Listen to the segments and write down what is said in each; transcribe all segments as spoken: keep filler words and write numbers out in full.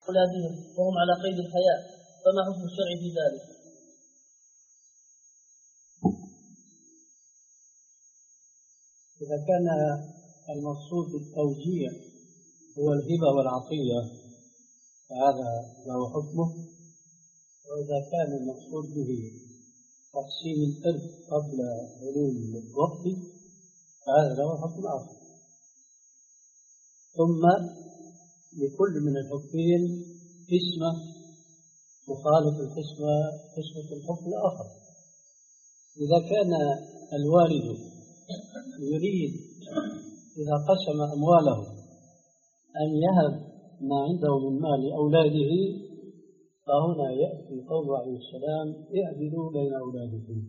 أولادهم وهم على قيد الحياة، فما حكم الشرع في ذلك؟ إذا كان المقصود بالتوجيه هو الهبة والعطية فهذا له حكمه، وإذا كان المقصود به تقسيم الإرث قبل علوم الوقت فهذا له حكم آخر. ثم لكل من الحكمين قسمة مخالف القسمة قسمة الحكم الآخر. إذا كان الوالد يريد إذا قسم أمواله أن يهب ما عنده من مال أولاده، فهنا يأتي قوله عليه السلام: اعدلوا بين أولادكم.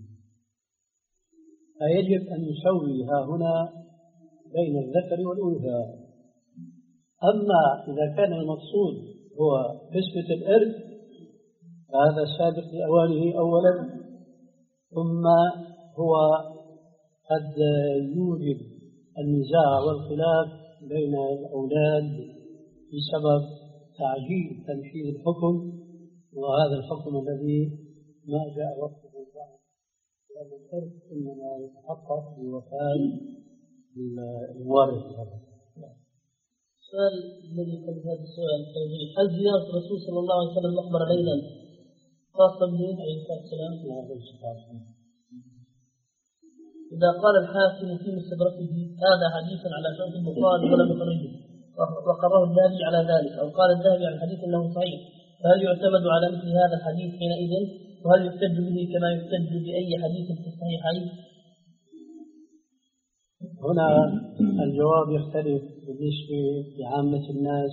فيجب أن يسوي ها هنا بين الذكر والأنثى. أما إذا كان المقصود هو قسمة الإرث فهذا سابق لأوانه أولا، ثم هو قد يوجد النزاع والخلاف بين الأولاد بسبب تعجيل تنفيذ الحكم، وهذا الحكم الذي ما جاء وقته بعد، لأن الإرث إنما يتحقق بوفاة الوارث. السؤال الذي قبل هذا السؤال التوجيه: هل زيارة الرسول صلى الله عليه وسلم المقبرة ليلا خاصة به عليه الصلاة والسلام؟ إذا قال الحاكم في مستدركه هذا حديث على شرط البخاري ولم يخرجه وقرره الذهبي على ذلك، أو قال الذهبي عن الحديث أنه صحيح، فهل يعتمد على مثل هذا الحديث حينئذ؟ وهل يحتج به كما يحتج بأي حديث في الصحيحين؟ هنا الجواب يختلف بالنسبة لعامة الناس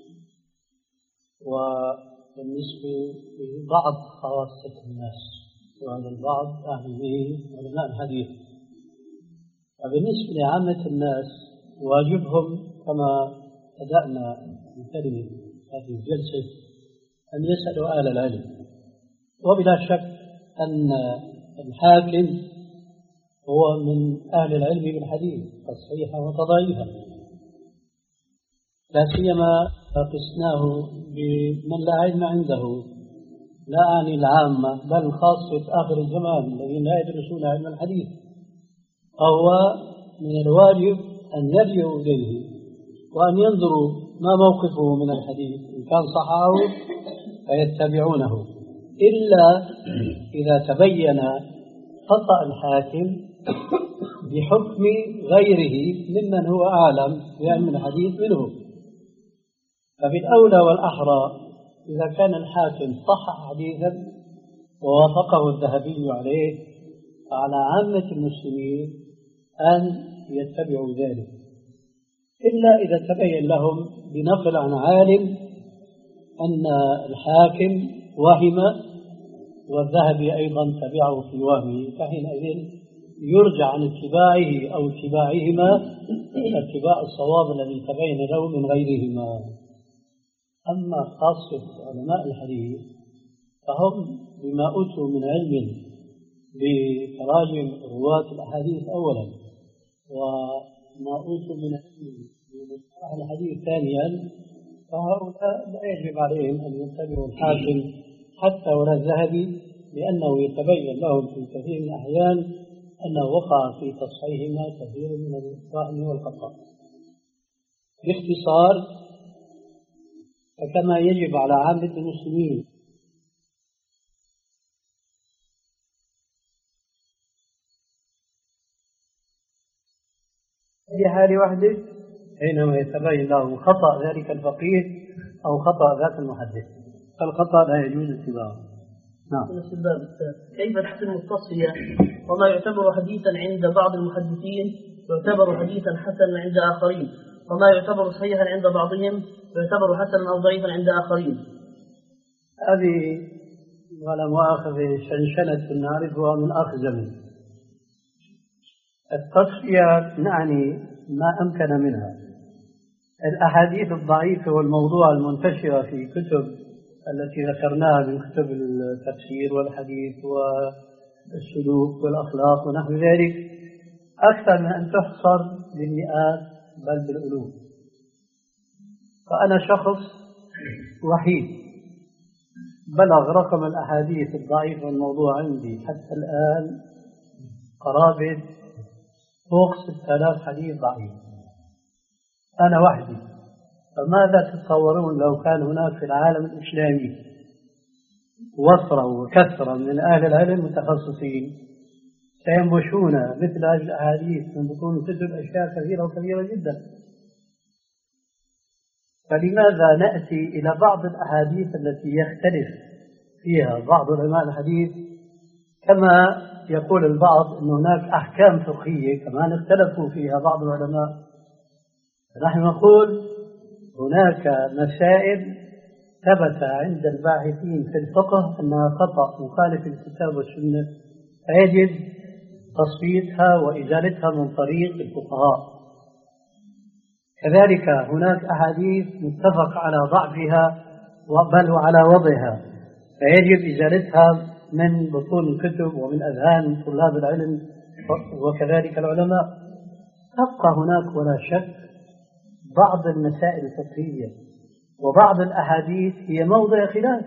وبالنسبة لبعض خواصة الناس، وهذا البعض أعني به علماء الحديث. فبالنسبة لعامة الناس واجبهم كما بدأنا ننتهي هذه الجلسة أن يسألوا أهل العلم، وبلا شك أن الحاكم هو من أهل العلم بالحديث تصحيحا وتضعيفا، لا سيما قسناه بمن لا علم عنده، لا أعني العامة بل خاصة آخر الزمان الذين لا يدرسون علم الحديث، فهو من الواجب أن يرجعوا إليه وأن ينظروا ما موقفه من الحديث، إن كان صححه فيتبعونه، إلا إذا تبين خطأ الحاكم بحكم غيره ممن هو أعلم بعلم الحديث منه. فبالأولى والأحرى إذا كان الحاكم صحح حديثا ووافقه الذهبي عليه فعلى عامة المسلمين أن يتبعوا ذلك، إلا إذا تبين لهم بنقل عن عالم أن الحاكم وهم والذهبي أيضا تبعه في وهمه، فحينئذ يرجع عن اتباعه أو اتباعهما اتباع الصواب الذي تبين له من غيرهما. أما خاصة علماء الحديث فهم بما أوتوا من علم بتراجم رواة الأحاديث أولا، وما أوتوا من علم بمصطلح الحديث ثانيا، فهؤلاء لا يجب عليهم أن يتبعوا الحاكم حتى ولا الذهبي، لأنه يتبين لهم في كثير من الأحيان أنه وقع في تصحيحهما كثير من الوهم والخطأ. باختصار، فكما يجب على عامة المسلمين في حال وحده حينما يتبين له خطأ ذلك الفقيه أو خطأ ذاك المحدث، فالخطأ لا يجوز اتباعه. نعم. كيف تحسن التصفية وما يعتبر حديثا عند بعض المحدثين يعتبر حديثا حسنا عند آخرين، وما يعتبر صحيحا عند بعضهم يعتبر حسنا أو ضعيفا عند آخرين؟ هذه ولا مؤاخذة شنشنة نعرفها من آخر زمن. التصفية نعني ما أمكن منها. الأحاديث الضعيفة والموضوع المنتشرة في كتب التي ذكرناها من كتب التفسير والحديث والسلوك والأخلاق ونحو ذلك أكثر من أن تحصر بالمئات بل بالألوف. فأنا شخص وحيد بلغ رقم الأحاديث الضعيفة الموضوع عندي حتى الآن قرابة فوق ستة آلاف حديث ضعيف، أنا وحدي. فماذا تتصورون لو كان هناك في العالم الإسلامي وفرة وكثرة من أهل العلم متخصصين سينبشون مثل هذه الأحاديث من بطون كتب أشياء كثيرة وكبيرة جدا. فلماذا نأتي إلى بعض الأحاديث التي يختلف فيها بعض علماء الحديث، كما يقول البعض أن هناك أحكام فقهية كمان اختلفوا فيها بعض العلماء. نحن نقول هناك مسائل ثبت عند الباحثين في الفقه أنها خطأ مخالف للكتاب والسنة، فيجب تصفيتها وإزالتها من طريق الفقهاء. كذلك هناك أحاديث متفق على ضعفها بل وعلى وضعها، فيجب إزالتها من بطون الكتب ومن أذهان طلاب العلم وكذلك العلماء. تبقى هناك ولا شك بعض المسائل الفقهية وبعض الأحاديث هي موضع خلاف،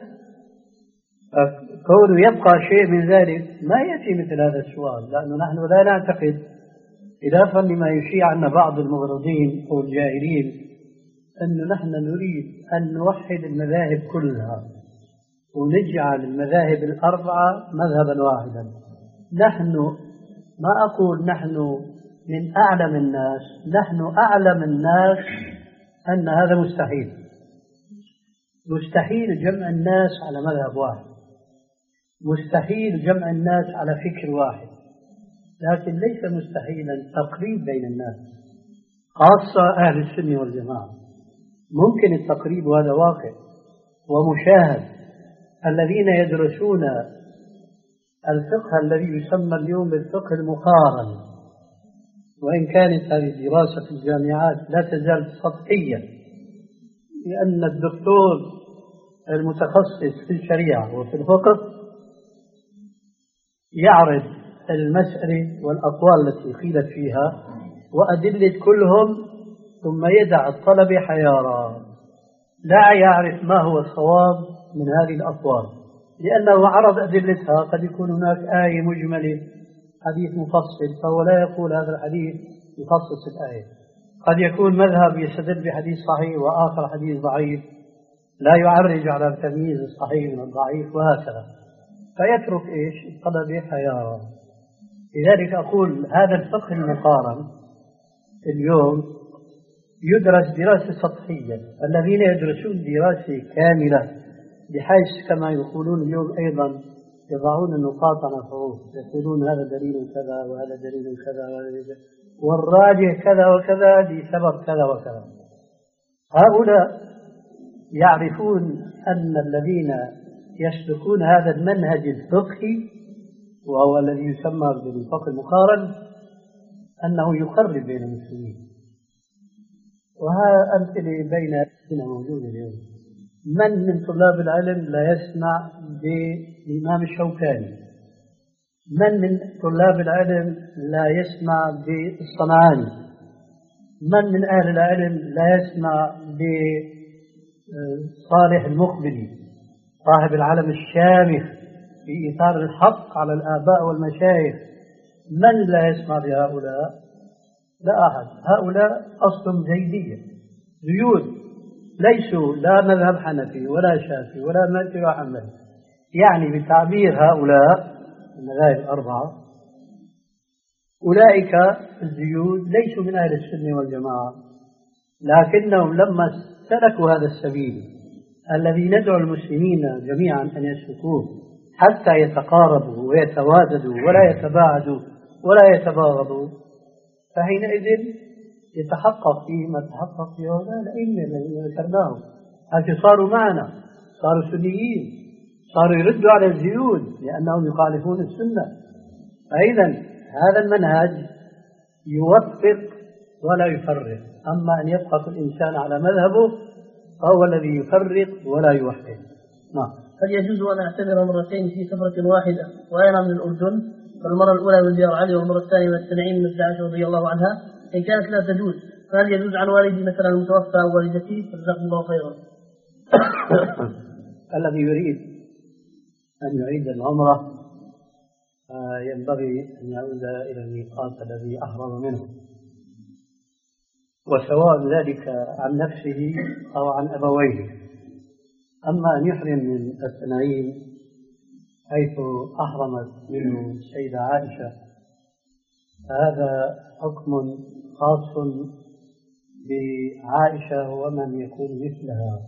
فكونه يبقى شيء من ذلك ما يأتي مثل هذا السؤال، لأنه نحن لا نعتقد خلافا لما يشيع عنا بعض المغرضين أو الجاهلين أن نحن نريد أن نوحد المذاهب كلها ونجعل المذاهب الأربعة مذهبا واحدا. نحن ما أقول نحن من أعلم الناس، نحن أعلم الناس أن هذا مستحيل. مستحيل جمع الناس على مذهب واحد، مستحيل جمع الناس على فكر واحد، لكن ليس مستحيلا التقريب بين الناس خاصة أهل السنة والجماعة. ممكن التقريب، وهذا واقع ومشاهد. الذين يدرسون الفقه الذي يسمى اليوم بالفقه المقارن، وإن كانت هذه الدراسة في الجامعات لا تزال سطحية، لأن الدكتور المتخصص في الشريعة وفي الفقه يعرض المسألة والأقوال التي قيلت فيها وأدلة كلهم، ثم يدع الطلبة حيارى لا يعرف ما هو الصواب من هذه الأقوال، لأنه عرض أدلتها. قد يكون هناك آية مجملة، حديث مفصل، فهو لا يقول هذا الحديث يخصص الآية. قد يكون مذهب يستدل بحديث صحيح وآخر حديث ضعيف، لا يعرج على تمييز الصحيح من الضعيف وهكذا، فيترك إيش الطلبة حيارى. لذلك أقول هذا الفقه المقارن اليوم يدرس دراسة سطحية. الذين يدرسون دراسة كاملة بحيث كما يقولون اليوم أيضا يضعون النقاط على الحروف، يقولون هذا دليل كذا وهذا دليل كذا والراجح كذا وكذا لسبب كذا وكذا. هؤلاء يعرفون أن الذين يسلكون هذا المنهج الفقهي وهو الذي يسمى بالفقه المقارن أنه يقرب بين المسلمين. وها أمثلة بيننا موجودة اليوم. من من طلاب العلم لا يسمع بالإمام الشوكاني؟ من من طلاب العلم لا يسمع بالصنعاني؟ من من أهل العلم لا يسمع بصالح المقبلي صاحب العلم الشامخ في إيثار الحق على الآباء والمشايخ؟ من لا يسمع بهؤلاء؟ لا أحد. هؤلاء أصل زيدية، زيود، ليسوا لا مذهب حنفي ولا شافعي ولا مالكي ولا حنبلي. يعني بتعبير هؤلاء المذاهب الأربعة، أولئك الزيود ليسوا من أهل السنة والجماعة، لكنهم لما سلكوا هذا السبيل الذي ندعو المسلمين جميعا أن يسلكوه حتى يتقاربوا ويتواددوا ولا يتباعدوا ولا يتباغضوا، فحينئذ يتحقق فيه ما تحقق فيه هؤلاء الأئمة الذين ذكرناهم، حتى صاروا معنا، صاروا سنيين، صاروا يردوا على الزيود لأنهم يخالفون السنة. فإذا هذا المنهج يوفق ولا يفرق. أما أن يبقى كل إنسان على مذهبه فهو الذي يفرق ولا يوحد. نعم. هل يجوز أن أعتمر مرتين في سفرة واحدة وأنا من الأردن، فالمرة الأولى من ديار علي والمرة الثانية من التنعيم من عائشة رضي الله عنها؟ إن كانت لا تجوز فهل يجوز عن والدي مثلا المتوفى أو والدتي؟ جزاكم الله خيرا. الذي يريد أن يعيد العمرة ينبغي أن يعود إلى الميقات الذي أحرم منه، وسواء ذلك عن نفسه أو عن أبويه. أما أن يحرم من التنعيم حيث أحرمت منه السيدة عائشة فهذا حكم خاص بعائشة ومن يكون مثلها،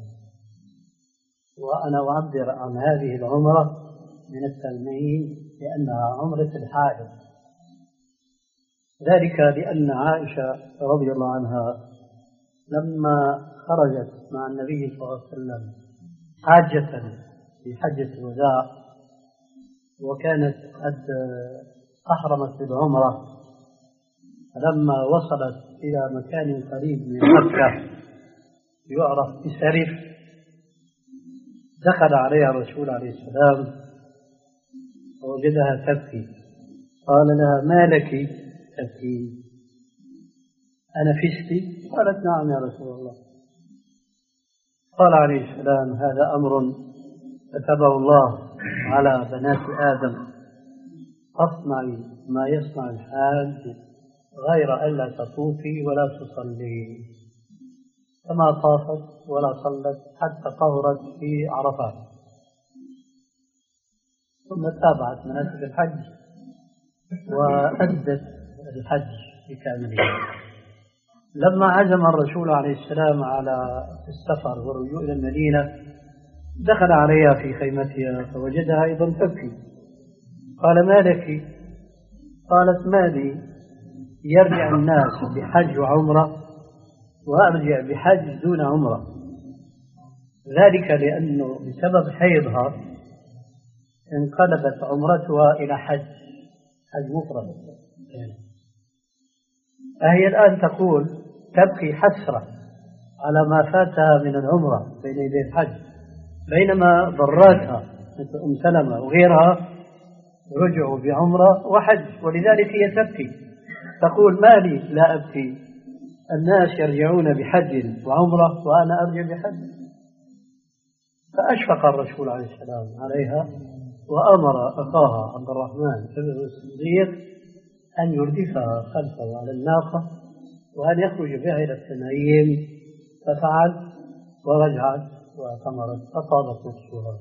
وأنا أعبر عن هذه العمرة من التنعيم لأنها عمرة الحائض، ذلك لأن عائشة رضي الله عنها لما خرجت مع النبي صلى الله عليه وسلم حاجة في حجة الوداع وكانت قد أحرمت بالعمرة، فلما وصلت إلى مكان قريب من مكة يعرف بسرف دخل عليها الرسول عليه السلام ووجدها تبكي، قال لها: ما لك تبكي؟ أنفستي؟ قالت: نعم يا رسول الله. قال عليه السلام: هذا أمر كتبه الله على بنات آدم، اصنعي ما يصنع الحاج غير ألا تطوفي ولا تصلي، كما طافت ولا صلت حتى طهرت في عرفات، ثم تابعت مناسك الحج وأدت الحج بكامله. لما عزم الرسول عليه السلام على السفر والرجوع إلى المدينة دخل عليها في خيمتها فوجدها أيضا تبكي، قال: ما لك؟ قالت: ما لي يرجع الناس بحج وعمرة وأرجع بحج دون عمرة، ذلك لأنه بسبب حيضها انقلبت عمرتها إلى حج حج مفرد، فهي الآن تقول تبكي حسرة على ما فاتها من العمرة بين يدي الحج، بينما ضراتها مثل أم سلمة وغيرها رجعوا بعمرة وحج، ولذلك هي تبكي تقول: ما لي لا أبكي، الناس يرجعون بحج وعمرة وأنا أرجع بحج. فأشفق الرسول عليه السلام عليها وأمر أخاها عبد الرحمن بن الصديق أن يردفها خلفه على الناقة وأن يخرج بها إلى التنعيم، ففعل ورجعت واعتمرت فطابت نفسها.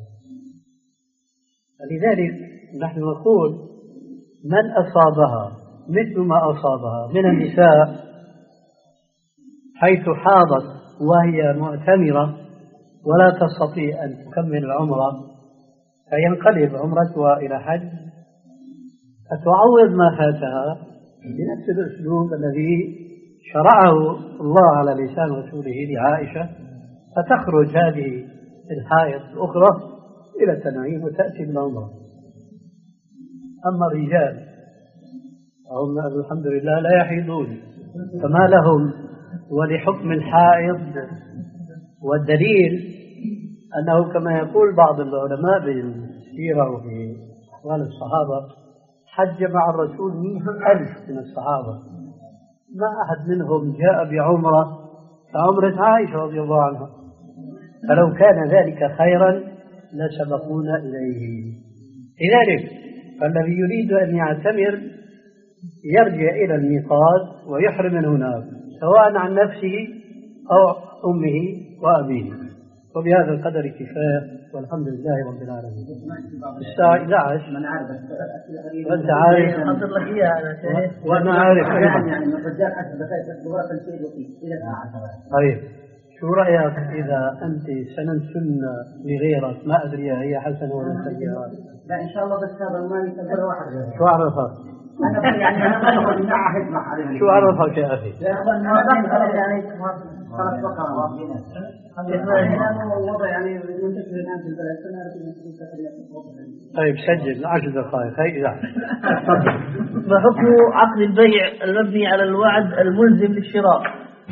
فلذلك نحن نقول: من أصابها مثل ما أصابها من النساء حيث حاضت وهي معتمرة ولا تستطيع أن تكمل العمرة فينقلب عمرتها إلى حج، فتعوض ما فاتها بنفس الأسلوب الذي شرعه الله على لسان رسوله لعائشة، فتخرج هذه الحائض الأخرى إلى التنعيم وتأتي بالعمرة. أما الرجال هم الحمد لله لا يحيضون، فما لهم ولحكم الحائض، والدليل أنه كما يقول بعض العلماء بالسيرة وفي أحوال الصحابة حج مع الرسول مئة ألف من الصحابة، ما أحد منهم جاء بعمرة كعمرة عائشة رضي الله عنها، فلو كان ذلك خيرا لسبقونا إليه. لذلك فالذي يريد أن يعتمر يرجع إلى الميقات ويحرم من هناك سواء عن نفسه أو أمه وأبيه. وبهذا القدر كفاية، والحمد لله رب العالمين. الساعة إحدى عشر وأنت عارف وأنا عارف أيضا. طيب شو رأيك إذا أنت سننسن لغيرك ما أدري هي حسنة ولا سيئة؟ لا إن شاء الله، بس هذا ما يكبر واحد. شو عرفك؟ أنا يعني أنا من ناحية مع شو عرفك يا أخي؟ يعني خلاص بقى الوضع يعني منتشر الآن في البلد. طيب سجل عشر دقائق. هي لا. ما حكم عقد البيع المبني على الوعد الملزم للشراء؟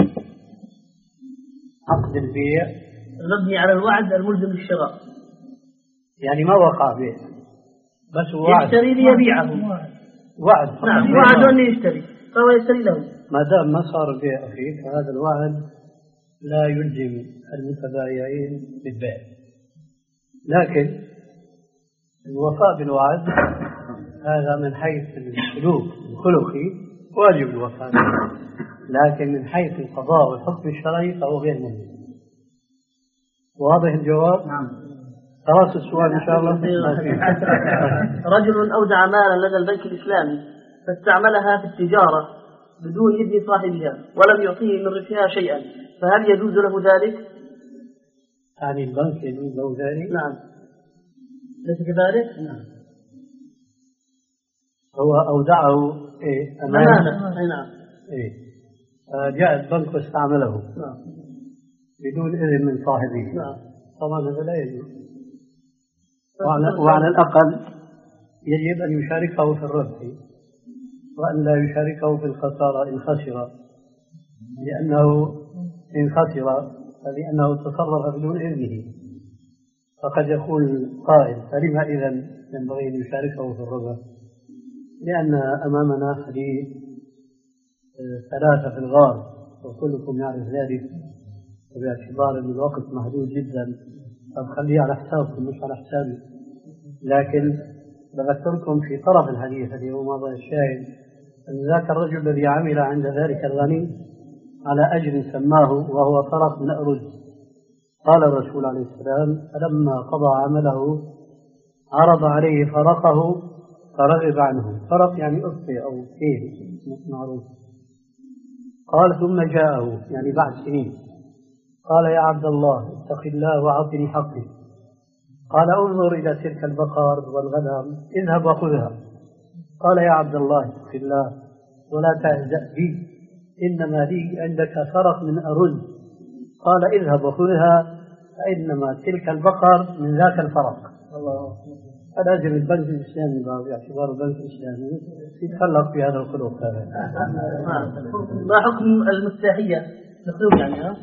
عقد البيع المبني على الوعد الملزم للشراء يعني ما وقع بيع بس وعد يشتري ليبيعه. وعد. نعم وعد أن يشتري فهو يشتري له. ما دام ما صار بيع أخي فهذا الوعد لا يلزم المتبايعين بالبيع، لكن الوفاء بالوعد هذا من حيث السلوك الخلقي واجب الوفاء، لكن من حيث القضاء والحكم الشرعي فهو غير مهم. واضح الجواب؟ نعم. خلاص السؤال إن شاء الله. رجل أودع مالا لدى البنك الإسلامي فاستعملها في التجارة بدون إذن صاحبها ولم يعطيه من ربحها شيئا، فهل يجوز له ذلك؟ يعني البنك يجوز له ذلك؟ نعم. ليس كذلك؟ نعم. هو أودعه إيه؟ أمانة. نعم. إيه؟ جاء البنك واستعمله نعم. بدون إذن من صاحبه. نعم. طبعا هذا لا يجوز. وعلى, وعلى الأقل يجب أن يشاركه في الربح وأن لا يشاركه في الخسارة إن خسر، لأنه إن خسر فلأنه تصرف بدون إذنه. فقد يقول قائل فلما إذن ينبغي أن يشاركه في الربح؟ لأن أمامنا حديث ثلاثة في الغار وكلكم يعرف ذلك، وباعتبار أن الوقت محدود جدا فخليه على حسابكم مش على حسابي. لكن بذكركم في طرف الحديث الذي هو موضوع الشاهد أن ذاك الرجل الذي عمل عند ذلك الغني على أجر سماه وهو فرق من أرز. قال الرسول عليه السلام فلما قضى عمله عرض عليه فرقه فرغب عنه. فرق يعني أفي أو كيه معروف. قال ثم جاءه يعني بعد سنين قال يا عبد الله اتق الله وأعطني حقي. قال انظر إلى تلك البقر والغنم اذهب وخذها. قال يا عبد الله اتق الله ولا تهزأ بي إنما لي عندك فرق من أرز. قال اذهب وخذها فإنما تلك البقر من ذاك الفرق. الله. فلازم البنك الإسلامي باعتبار البنك الإسلامي يتخلق في هذا الخلق هذا. ما حكم المفتاحية؟ نقول يعني ها؟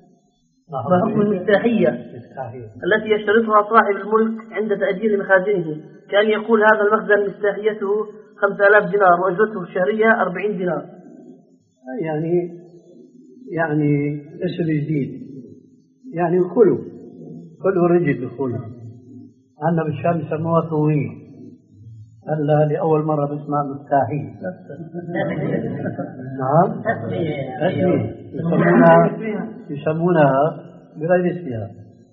ما حكم المفتاحية التي يشترطها صاحب الملك عند تأجير مخازنه؟ كان يقول هذا المخزن مفتاحيته خمسة آلاف دينار وأجرته الشهرية أربعين دينار. يعني يعني اسم جديد يعني كله كله رجل دخوله. عندنا بالشام يسموها ثوية. هلا لأول مرة بسمع مفتاحية. نعم. تسمية يسمونها يسمونها بغير اسمها.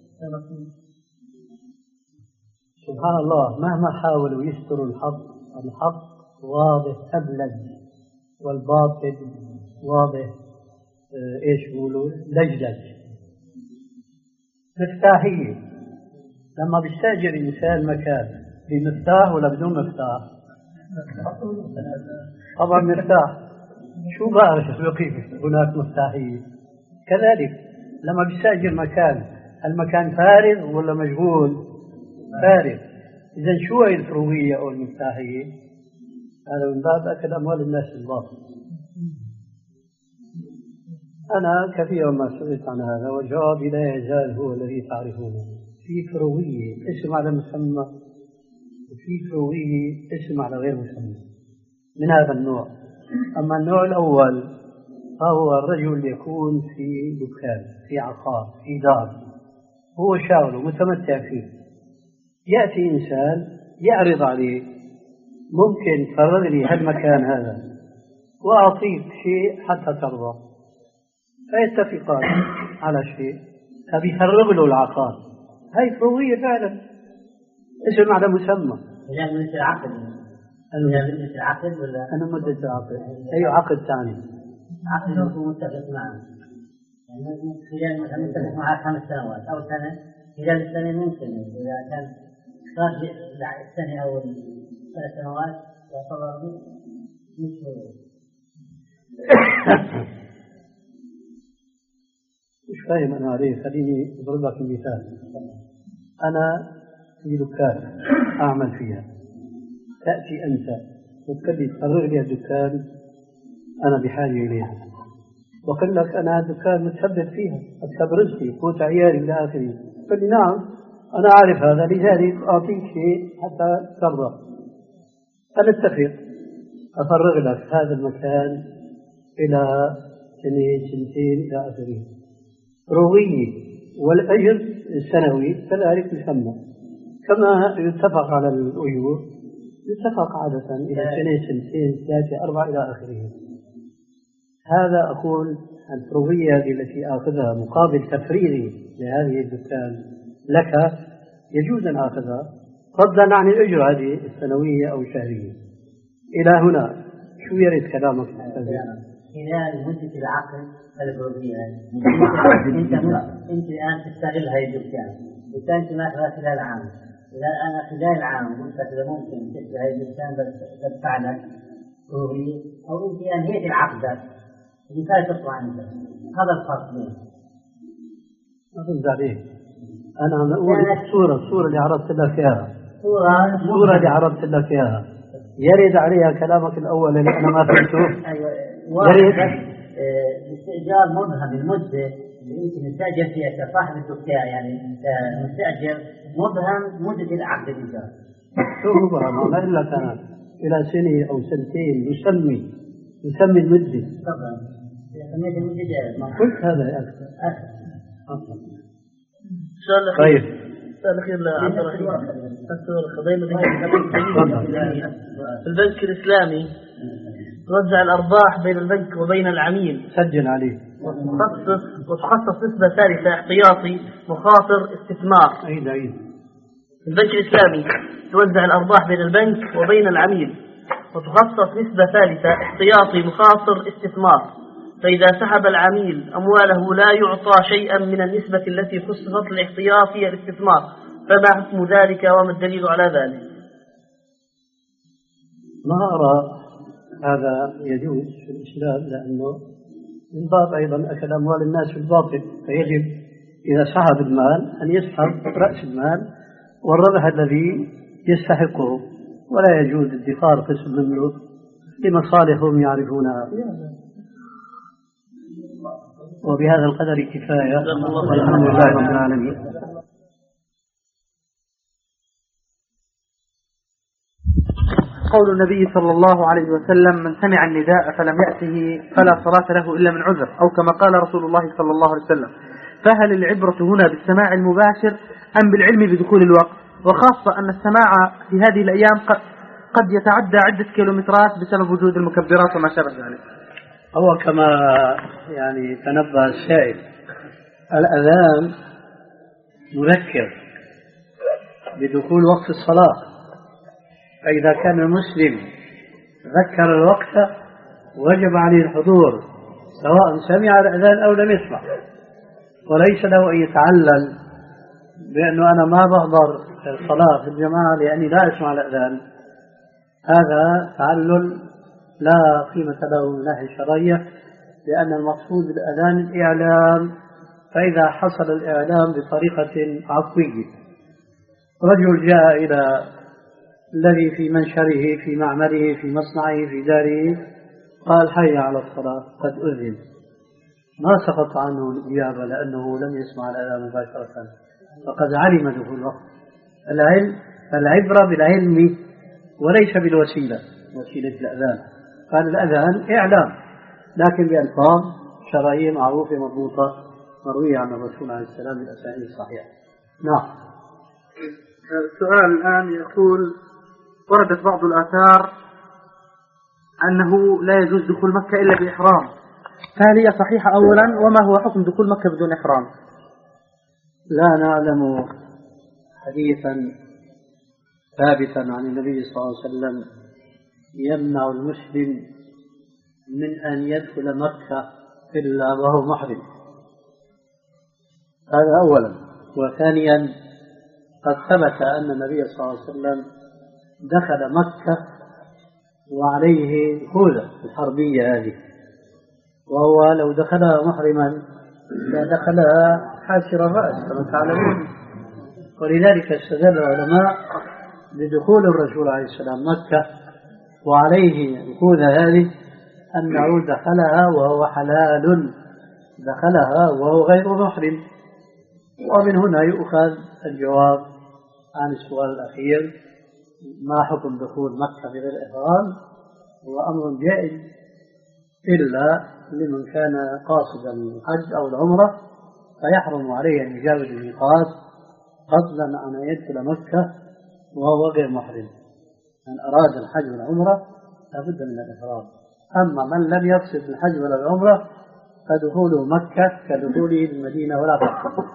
سبحان الله مهما حاولوا يستروا الحق الحق واضح أبلج والباطل واضح اه ايش يقولوا لجلج. مفتاحية لما بيستأجر إنسان مكان بمفتاح ولا بدون مفتاح؟ طبعا مفتاح. شو بقى كيف هناك مفتاحية؟ كذلك لما بيستأجر مكان المكان فارغ ولا مشغول؟ فارغ. إذا شو هي الفروية أو المفتاحية؟ هذا من باب أكل أموال الناس الباطل. أنا كثيرا ما سئلت عن هذا وجوابي لا يزال هو الذي تعرفونه. في فروية اسم على مسمى وفي فروية اسم على غير مسمى من هذا النوع. أما النوع الأول فهو الرجل يكون في دكان في عقار في دار هو شاغل ومتمتع فيه. يأتي إنسان يعرض عليه ممكن فرغ لي هالمكان هذا وأعطيك شيء حتى ترضى، فيتفقان على شيء فبيفرغ له العقار. هاي فروية فعلا اسم على مسمى. إذا بالنسبة للعقد إذا بالنسبة للعقد ولا أنا مدة العقد أي عقد ثاني عقد يكون متفق معه يعني خلال مثلا متفق معه خمس سنوات أو سنة. خلال السنة ممكن إذا كان راجع السنة أو ثلاث سنوات يعتبر مش مش فاهم أنا عليه. خليني أضرب لك مثال. أنا في دكان أعمل فيها تأتي أنت وتكلي تفرغ لي الدكان أنا بحاجة إليها وقل لك أنا دكان متسبب فيها أكسب رزقي قوت عيالي إلى آخره. قل لي نعم أنا أعرف هذا لذلك أعطيك شيء حتى ترضى. فنتفق أفرغ لك هذا المكان إلى سنين سنتين إلى آخره. روية والأجر السنوي كذلك يسمى، كما يتفق على الأجور يتفق عادة إلى سنة سنتين ثلاثة أربعة إلى آخره. هذا أقول الفروية التي آخذها مقابل تفريغي لهذه الدكان لك يجوز أن آخذها فضلا عن الأجر هذه السنوية أو الشهرية. إلى هنا شو يريد كلامك؟ خلال مدة العقد الفروية أنت أنت الآن تستغل هذه الدكان، وكانت ماخذها خلال عام. إذا أنا خلال عام قلت إذا ممكن تشتري هذه الدكان بدفع لك فروية، أو أنت أنهيت العقد لكي تطلع أنت. هذا الفرق بينه. أظن عليه. أنا عم أقول الصورة الصورة اللي عرضت لك إياها صورة الصورة اللي عرضت لك إياها يرد عليها كلامك الأول اللي أنا ما فهمته. أيوة. يرد الاستئجار مبهم المدة اللي أنت مستأجر فيها كصاحب الدكان، يعني مستأجر مبهم مدة العقد الإيجار. شو مبهم؟ ما إلا كانت إلى سنة أو سنتين يسمي يسمي المدة. طبعا سميت المدة جائز. قلت هذا يا أخي. السؤال الأخير. طيب. السؤال الأخير لعبد الرحيم. في البنك الإسلامي توزع الأرباح بين البنك وبين العميل. سجل عليه. وتخصص وتخصص نسبة ثالثة احتياطي مخاطر استثمار. عيد عيد. في البنك الإسلامي توزع الأرباح بين البنك وبين العميل، وتخصص نسبة ثالثة احتياطي مخاطر استثمار. فإذا سحب العميل أمواله لا يعطى شيئا من النسبة التي خصصت الاحتياطي الاستثمار، فما حكم ذلك وما الدليل على ذلك؟ ما أرى هذا يجوز في الإسلام، لأنه من باب أيضا أكل أموال الناس في الباطل، فيجب إذا سحب المال أن يسحب رأس المال والربح الذي يستحقه، ولا يجوز ادخار قسم منه لمصالحهم يعرفونها. وبهذا القدر كفاية، والحمد لله رب العالمين. قول النبي صلى الله عليه وسلم: من سمع النداء فلم يأته فلا صلاة له إلا من عذر، أو كما قال رسول الله صلى الله عليه وسلم. فهل العبرة هنا بالسماع المباشر أم بالعلم بدخول الوقت؟ وخاصة أن السماع في هذه الأيام قد يتعدى عدة كيلومترات بسبب وجود المكبرات وما شابه ذلك. هو كما يعني تنبه السائل، الأذان يذكر بدخول وقت الصلاة، فإذا كان المسلم ذكر الوقت وجب عليه الحضور سواء سمع الأذان أو لم يسمع، وليس له أن يتعلل بأنه أنا ما بحضر الصلاة في الجماعة لأني لا أسمع الأذان. هذا تعلل لا قيمة له من الناحية الشرعية، لأن المقصود بالأذان الإعلام، فإذا حصل الإعلام بطريقة عفوية، رجل جاء إلى الذي في منشره في معمله في مصنعه في داره قال: حي على الصلاة قد أذن، ما سقط عنه الإجابة لأنه لم يسمع الأذان مباشرة، فقد علم دخول الوقت. العلم العبرة بالعلم وليس بالوسيلة، وسيلة الأذان. قال الأذان إعلام لكن بألفاظ شرعية معروفة مضبوطة مروية عن الرسول عليه السلام بالأسانيد الصحيحة. نعم. السؤال الآن يقول: وردت بعض الآثار أنه لا يجوز دخول مكة إلا بإحرام، فهل هي صحيحة أولا؟ وما هو حكم دخول مكة بدون إحرام؟ لا نعلم حديثا ثابتا عن النبي صلى الله عليه وسلم يمنع المسلم من أن يدخل مكة إلا وهو محرم. هذا أولا. وثانيا قد ثبت أن النبي صلى الله عليه وسلم دخل مكة وعليه خوذة الحربية هذه، وهو لو دخلها محرما لدخلها حاسر الرأس كما تعلمون. ولذلك استدل العلماء بدخول الرسول عليه السلام مكة وعليه الخوذة هذه أنه دخلها وهو حلال، دخلها وهو غير محرم. ومن هنا يؤخذ الجواب عن السؤال الأخير: ما حكم دخول مكة بغير إحرام؟ هو أمر جائز إلا لمن كان قاصدا الحج أو العمرة، فيحرم عليه أن يجاوز الميقات فضلا عن أن يدخل مكة وهو غير محرم. من أراد الحج والعمرة لابد من الإحرام. أما من لم يقصد الحج ولا العمرة فدخوله مكة كدخوله المدينة ولا فرق.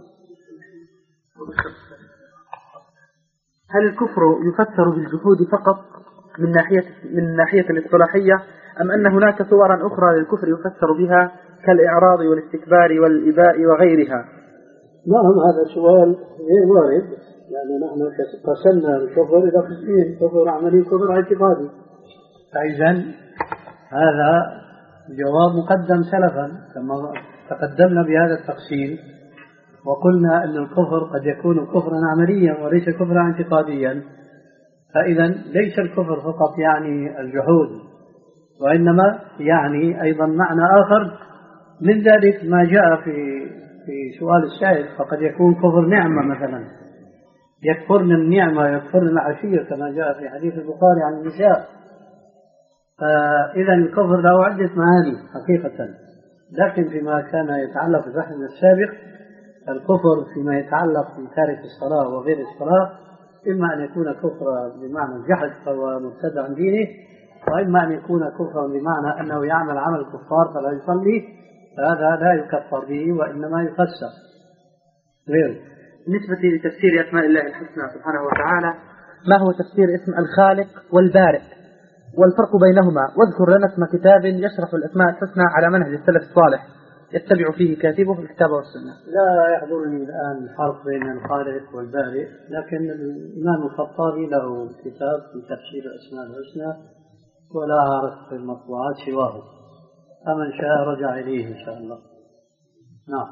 هل الكفر يفسر بالجحود فقط من ناحية من الناحية الاصطلاحية أم أن هناك صورا أخرى للكفر يفسر بها كالإعراض والاستكبار والإباء وغيرها؟ نعم، هذا سؤال غير وارد، لأن نحن قسمنا الكفر إلى قسمين: كفر عملي وكفر اعتقادي. فإذا هذا جواب مقدم سلفا كما تقدمنا بهذا التقسيم، وقلنا أن الكفر قد يكون كفرا عمليا وليس كفرا اعتقاديا. فإذا ليس الكفر فقط يعني الجحود، وإنما يعني أيضا معنى آخر من ذلك ما جاء في في سؤال السائل. فقد يكون كفر نعمة مثلا، يكفرن النعمة يكفرن العشية كما جاء في حديث البخاري عن النساء. فإذا الكفر له عدة معاني حقيقة، لكن فيما كان يتعلق بالبحث السابق الكفر فيما يتعلق بتارك الصلاة وغير الصلاة إما أن يكون كفرا بمعنى الجحد فهو مرتد عن دينه، وإما أن يكون كفرا بمعنى أنه يعمل عمل الكفار فلا يصلي، فهذا لا يكفر به وإنما يفسر غيره. بالنسبة لتفسير أسماء الله الحسنى سبحانه وتعالى، ما هو تفسير اسم الخالق والبارئ والفرق بينهما؟ واذكر لنا اسم كتاب يشرح الأسماء الحسنى على منهج السلف الصالح يتبع فيه كاتبه الكتاب والسنة. لا يحضرني الآن الفرق بين الخالق والبارئ، لكن الإمام الخطابي له كتاب في تفسير الأسماء الحسنى ولا أعرف في المطبوعات سواه، فمن شاء رجع إليه إن شاء الله. نعم،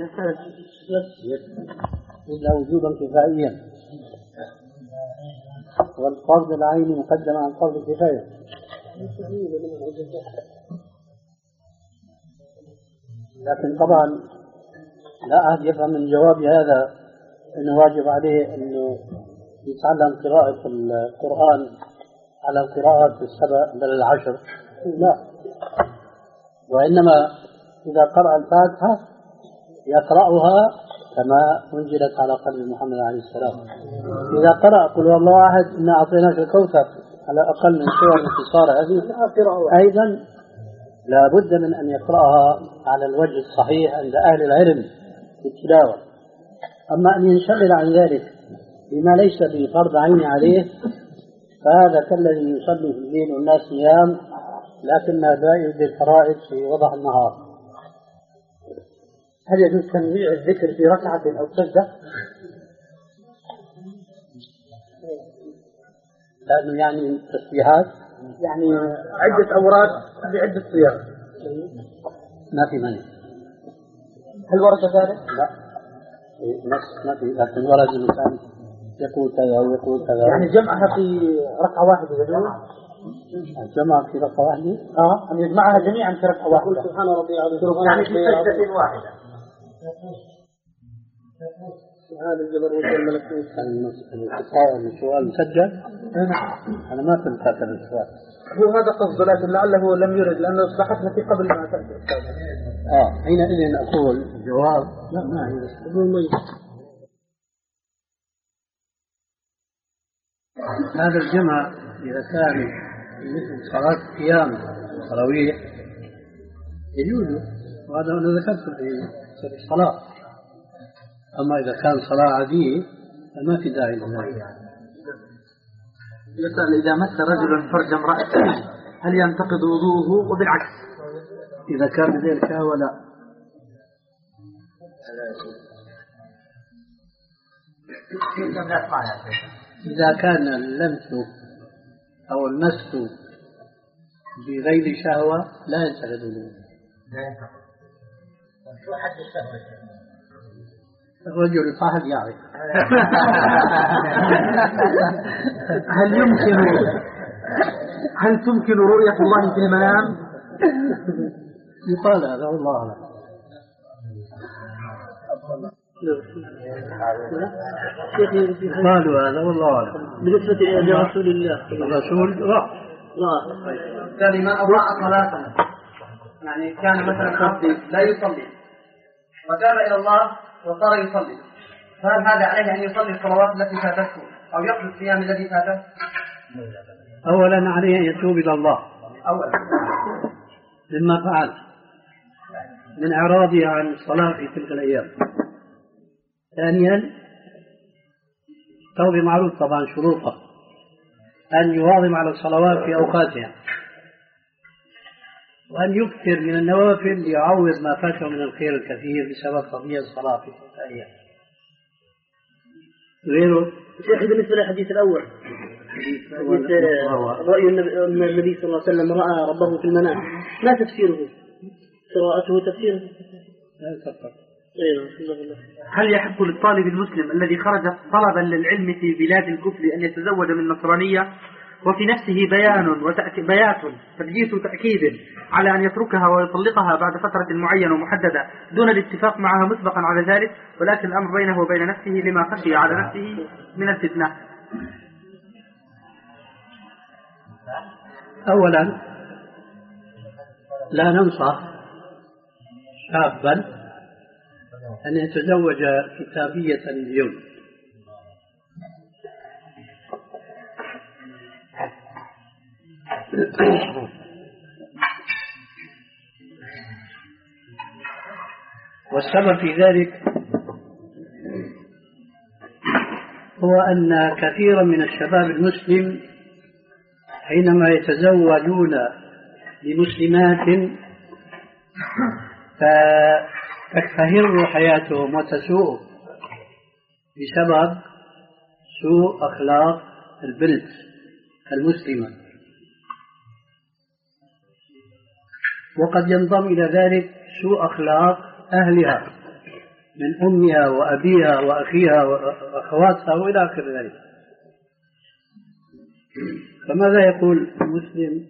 إلا وجودا كفائيا، والفرض العيني مقدم عن فرض الكفاية. لكن طبعا لا أحد يفهم من جواب هذا أنه واجب عليه أنه يتعلم قراءة القرآن على القراءات السبع بل العشر، لا، وإنما إذا قرأ الفاتحة يقرأها كما أنزلت على قلب محمد عليه السلام. إذا قرأ قل هو الله أحد إنا أعطيناك الكوثر على أقل من سور انتصار هذه أيضا لا بد من أن يقرأها على الوجه الصحيح عند أهل العلم في التلاوة. أما أن ينشغل عن ذلك بما ليس بفرض عين عليه فهذا كالذي يصلي في الليل والناس نيام لكن دائر بالفرائض في وضح النهار. هل يجوز تنويع الذكر في ركعة أو سجدة؟ لأنه يعني تسبيحات، يعني عدة أوراد بعدة صيغ، ما في مانع. هل ورد ذلك؟ لا، نص ما في، لكن ورد الإنسان يقول كذا ويقول كذا. يعني جمعها في ركعة واحدة يجوز؟ الجمع في ركعة واحدة؟ آه، أن يجمعها جميعا في ركعة واحدة. سبحان ربي العظيم. يعني في سجدة واحدة. سبحان الجبروت والملكوت. السؤال مسجل؟ أنا ما كنت هكذا السؤال. هو هذا قصده لكن لعله لم يرد لأنه بحثنا في قبل ما تأتي. آه، حينئذ أقول جواب لا ما هي بس. هذا الجمع إذا كان مثل صلاة قيام تراويح يجوز، وهذا أنا ذكرت في الصلاة. أما إذا كان صلاة عادية فما في داعي لذلك. يسأل إذا مس رجل فرج امرأته هل ينتقض وضوءه؟ وبالعكس إذا كان بغير شهوة لا. إذا كان اللمس أو المس بغير شهوة لا ينتقض وضوءه. شو حد الشهوة؟ الرجل الفاحل يعرف. هل يمكن هل تمكن رؤية الله في المنام؟ يقال هذا والله أعلم. قالوا هذا والله أعلم. بالنسبة لرسول الله الرسول لا لا كان ما أضاع صلاته، يعني كان مثلا قصدي لا يصلي وتاب إلى الله وصار يصلي، فهل هذا عليه أن يصلي الصلوات التي فاتته أو يقضي الصيام الذي فاته؟ أولا عليه أن يتوب إلى الله أولا مما فعل من إعراضه عن الصلاة في تلك الأيام. ثانيا توبة معروف طبعا شروطه أن يواظب على الصلوات في أوقاتها، وأن يكثر من النوافل ليعوض ما فاته من الخير الكثير بسبب تضييع الصلاة في تلك الأيام. غيره شيخ بالنسبة للحديث الأول حديث رأي النبي صلى الله عليه وسلم رأى ربه في المنام، ما تفسيره؟ قراءته تفسيره؟ لا تفسير. هل يحق للطالب المسلم الذي خرج طلبا للعلم في بلاد الكفر أن يتزوج من نصرانية وفي نفسه بيان وتأكيد بيات تبجيت تأكيد على أن يتركها ويطلقها بعد فترة معينة ومحددة دون الاتفاق معها مسبقا على ذلك، ولكن الأمر بينه وبين نفسه لما خشي على نفسه من الفتنة؟ أولا لا ننصح شابا أن يتزوج كتابية اليوم، والسبب في ذلك هو أن كثيرا من الشباب المسلم حينما يتزوجون بمسلمات فتكفهر حياتهم وتسوء بسبب سوء أخلاق البنت المسلمة، وقد ينضم إلى ذلك سوء أخلاق أهلها من أمها وأبيها وأخيها وأخواتها وإلى آخر ذلك. فماذا يقول المسلم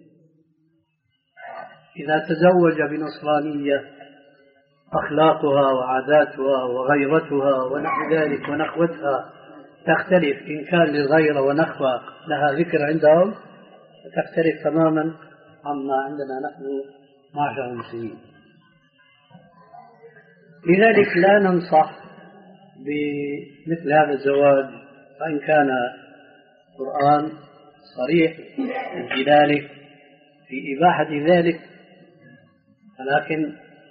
إذا تزوج بنصرانية أخلاقها وعاداتها وغيرتها ونحو ذلك ونخوتها تختلف، إن كان للغيرة ونخوة لها ذكر عندهم تختلف تماما عما عندنا نحن معشر المسلمين. لذلك لا ننصح بمثل هذا الزواج، وإن كان القرآن صريح في ذلك في إباحة ذلك، ولكن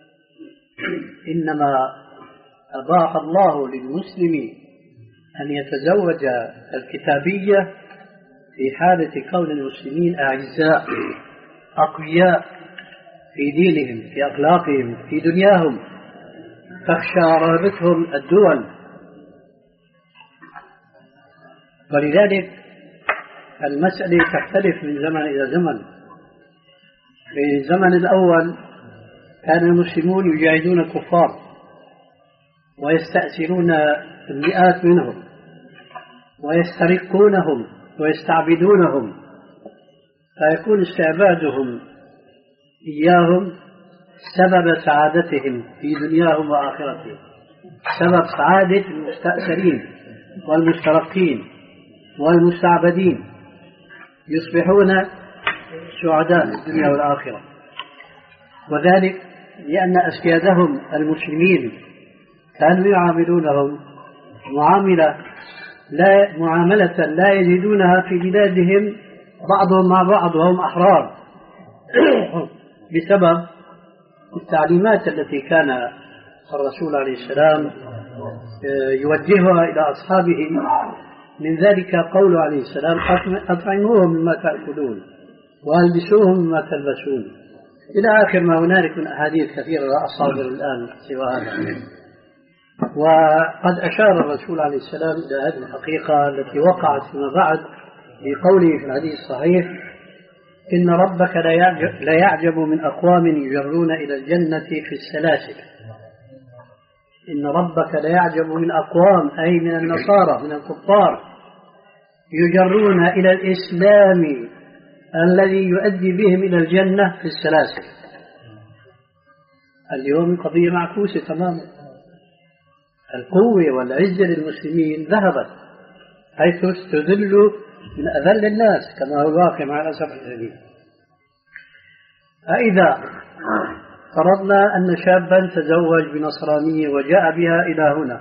إنما أباح الله للمسلم أن يتزوج الكتابية في حالة كون المسلمين أعزاء أقوياء في دينهم في أخلاقهم في دنياهم، تخشى رهبتهم الدول. ولذلك المسألة تختلف من زمن إلى زمن. في الزمن الأول كان المسلمون يجاهدون الكفار ويستأسرون المئات منهم ويسترقونهم ويستعبدونهم، فيكون استعبادهم إياهم سبب سعادتهم في دنياهم وآخرتهم، سبب سعادة المستأسرين والمسترقين والمستعبدين، يصبحون سعداء في الدنيا والآخرة. وذلك لأن أسيادهم المسلمين كانوا يعاملونهم معاملة لا معاملة لا يجدونها في بلادهم بعضهم مع بعض وهم أحرار بسبب التعليمات التي كان الرسول عليه السلام يوجهها إلى أصحابه. من ذلك قوله عليه السلام: أطعموهم مما تأكلون وألبسوهم مما تلبسون، إلى آخر ما هنالك من أحاديث كثيرة لا أصادر الآن سوى هذا. وقد أشار الرسول عليه السلام إلى هذه الحقيقة التي وقعت فيما بعد بقوله في الحديث الصحيح: إن ربك لا يعجب من أقوام يجرون إلى الجنة في السلاسل. إن ربك لا يعجب من أقوام أي من النصارى من الكفار يجرون إلى الإسلام الذي يؤدي بهم إلى الجنة في السلاسل. اليوم القضية معكوسة تماما، القوة والعزة للمسلمين ذهبت حيث تذل من أذل الناس كما هو الواقع مع الأسف الشديد. فإذا فرضنا أن شابا تزوج بنصرانية وجاء بها إلى هنا،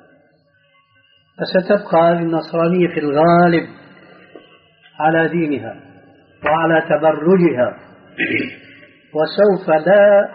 فستبقى النصرانية في الغالب على دينها وعلى تبرجها، وسوف لا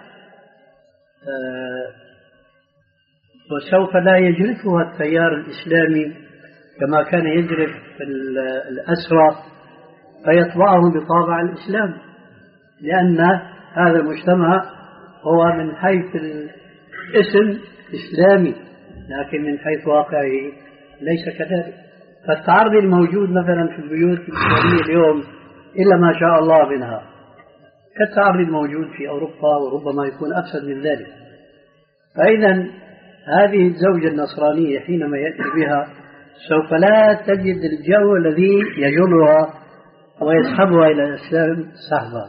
وسوف لا يجرفها التيار الإسلامي كما كان يجرف الأسرى فيطبعهم بطابع الإسلام، لأن هذا المجتمع هو من حيث الاسم إسلامي لكن من حيث واقعه ليس كذلك. فالتعرض الموجود مثلا في البيوت الإسلامية اليوم إلا ما شاء الله منها كالتعرض الموجود في أوروبا، وربما يكون أفسد من ذلك. فإذا هذه الزوجة النصرانية حينما يأتي بها سوف لا تجد الجو الذي يجرها ويسحبها إلى الإسلام سحبا.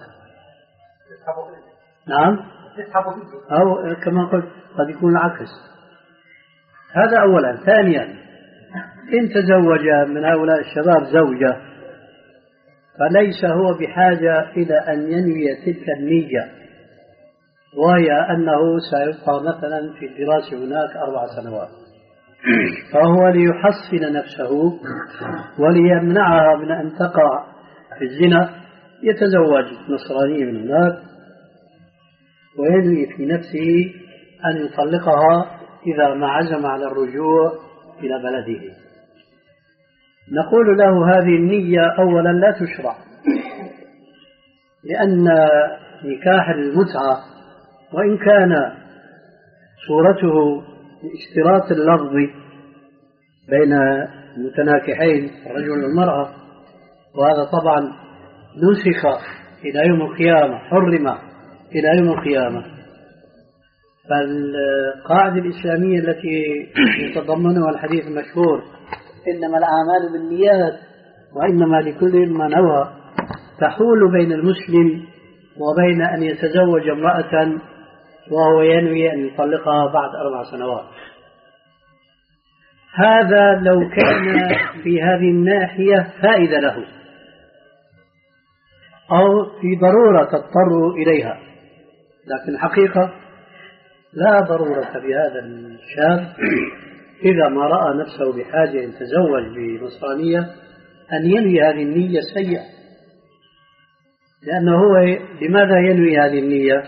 نعم، أو كما قلت قد يكون العكس. هذا أولا. ثانيا، إن تزوج من هؤلاء الشباب زوجة فليس هو بحاجة إلى أن ينوي تلك النية، وهي أنه سيبقى مثلا في الدراسة هناك أربع سنوات، فهو ليحصن نفسه وليمنعها من أن تقع في الزنا يتزوج نصرانية من هناك وينوي في نفسه أن يطلقها إذا ما عزم على الرجوع إلى بلده. نقول له هذه النية أولا لا تشرع، لأن نكاح المتعة وإن كان صورته اشتراط اللفظ بين المتناكحين الرجل والمرأة، وهذا طبعا نسخ إلى يوم القيامة، حرم إلى يوم القيامة. فالقاعدة الإسلامية التي يتضمنها الحديث المشهور إنما الأعمال بالنيات وإنما لكل ما نوى تحول بين المسلم وبين أن يتزوج امرأة وهو ينوي أن يطلقها بعد أربع سنوات. هذا لو كان في هذه الناحية فائدة له أو في ضرورة تضطر إليها، لكن الحقيقة لا ضرورة بهذا الشاب إذا ما رأى نفسه بحاجة أن يتزوج بنصرانية أن ينوي هذه النية السيئة. لأنه هو لماذا ينوي هذه النية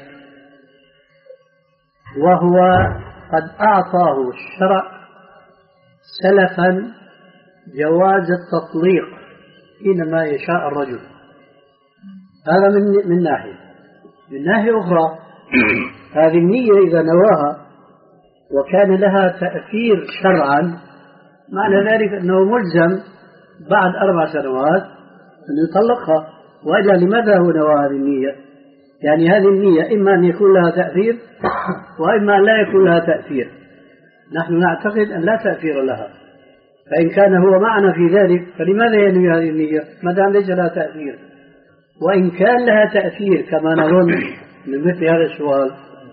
وهو قد أعطاه الشرع سلفا جواز التطليق حينما يشاء الرجل؟ هذا من من ناحية. من ناحية أخرى هذه النية إذا نواها وكان لها تأثير شرعا معنى ذلك أنه ملزم بعد أربع سنوات أن يطلقها، وإلا لماذا هو نوى هذه النية؟ يعني هذه النية إما أن يكون لها تأثير وإما أن لا يكون لها تأثير. نحن نعتقد أن لا تأثير لها، فإن كان هو معنا في ذلك فلماذا ينوي هذه النية ما دام ليس لها تأثير؟ وإن كان لها تأثير كما نظن من مثل هذا السؤال